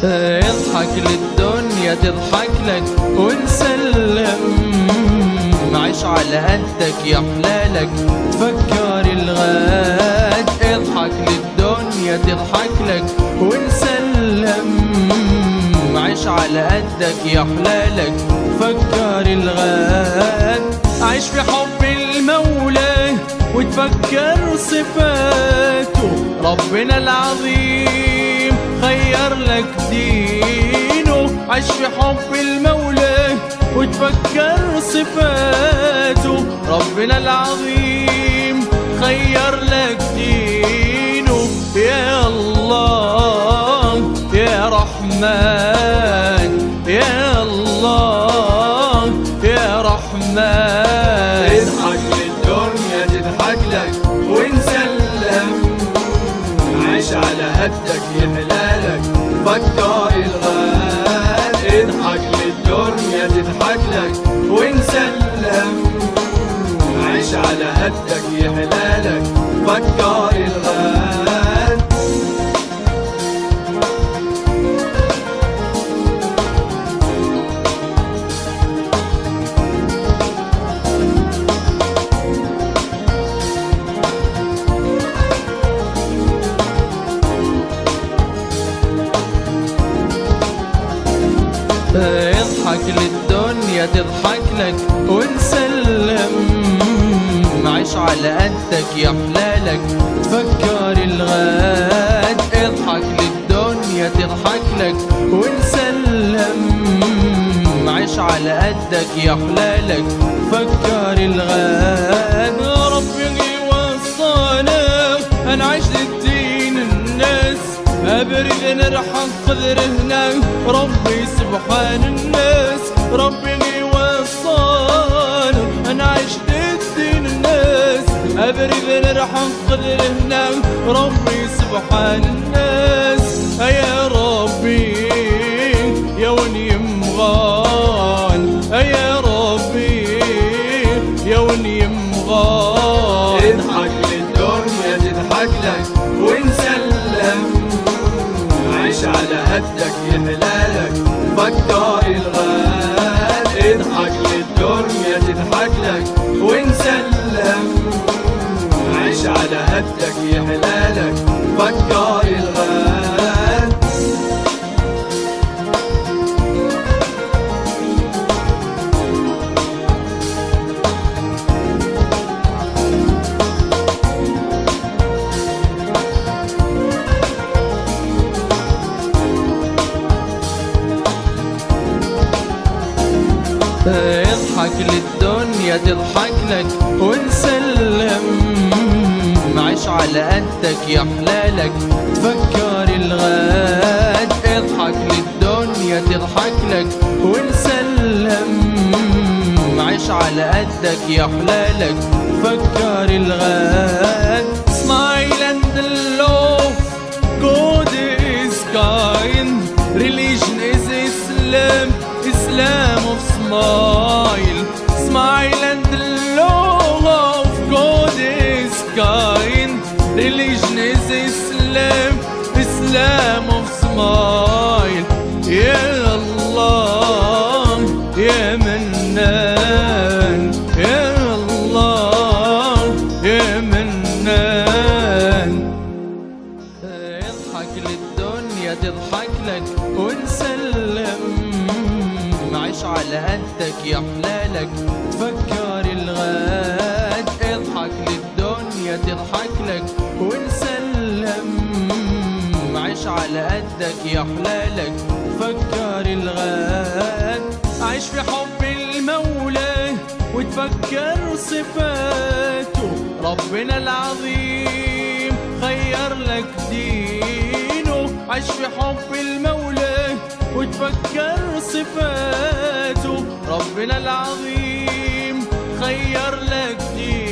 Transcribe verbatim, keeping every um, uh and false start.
اضحك للدنيا تضحك لك ونسلم، عيش على قدك يا حلالك تفكر الغد. اضحك للدنيا تضحك لك ونسلم، عيش على قدك يا حلالك فكر الغد. عيش في حب المولى وتفكر صفاته، ربنا العظيم خير لك دينه. عيش في حب المولى وتفكر صفاته، ربنا العظيم خير لك دينه. يا الله يا رحمن يا الله يا رحمن. اضحك للدنيا تضحك لك ونسلم، عيش على قدك يا حلالك فكر الغد. اضحك للدنيا تضحك لك ونسلم، عيش على قدك يا حلالك فكر الغد. اضحك للدنيا تضحك لك ونسلم، عيش على قدك يا حلالك تفكر الغد. اضحك للدنيا تضحك لك ونسلم، عيش على قدك يا حلالك فكر الغد. ربي وصانا نعيش للدين الناس، أبرد نرحق قدرنا ربي سبحان الناس. ربي وصانا نعيش للدين الناس، أبرد نرحق قدرنا ربي سبحان الناس. يا ربي يا وني مغان، يا ربي يا وني مغان. اضحك للدنيا تضحك لك ونسلم، عيش على قدك يا حلالك فكر الغد. اضحك للدنيا تضحك لك ونسلم، عيش على قدك يا حلالك فكر الغد. اضحك للدنيا تضحك لك ونسلم، عيش على قدك يا حلالك تفكر الغد. اضحك للدنيا تضحك لك ونسلم، عيش على قدك يا حلالك فكر الغد. Smile and love, God is kind, religion is Islam, Islam of smile. Smile and love, God is kind, religion is Islam, Islam of smile. Ya Allah ya Mannan, ya Allah ya Mannan. اضحك للدنيا تضحك لك ونسلم، عيش على قدك يا حلالك تفكر الغد. اضحك للدنيا تضحك لك ونسلم، عيش على قدك يا حلالك فكر الغد. عيش في حب المولى وتفكر صفاته، ربنا العظيم خير لك دينه. عيش في حب المولى وتفكر صفاته، ربنا العظيم خير لك دينه.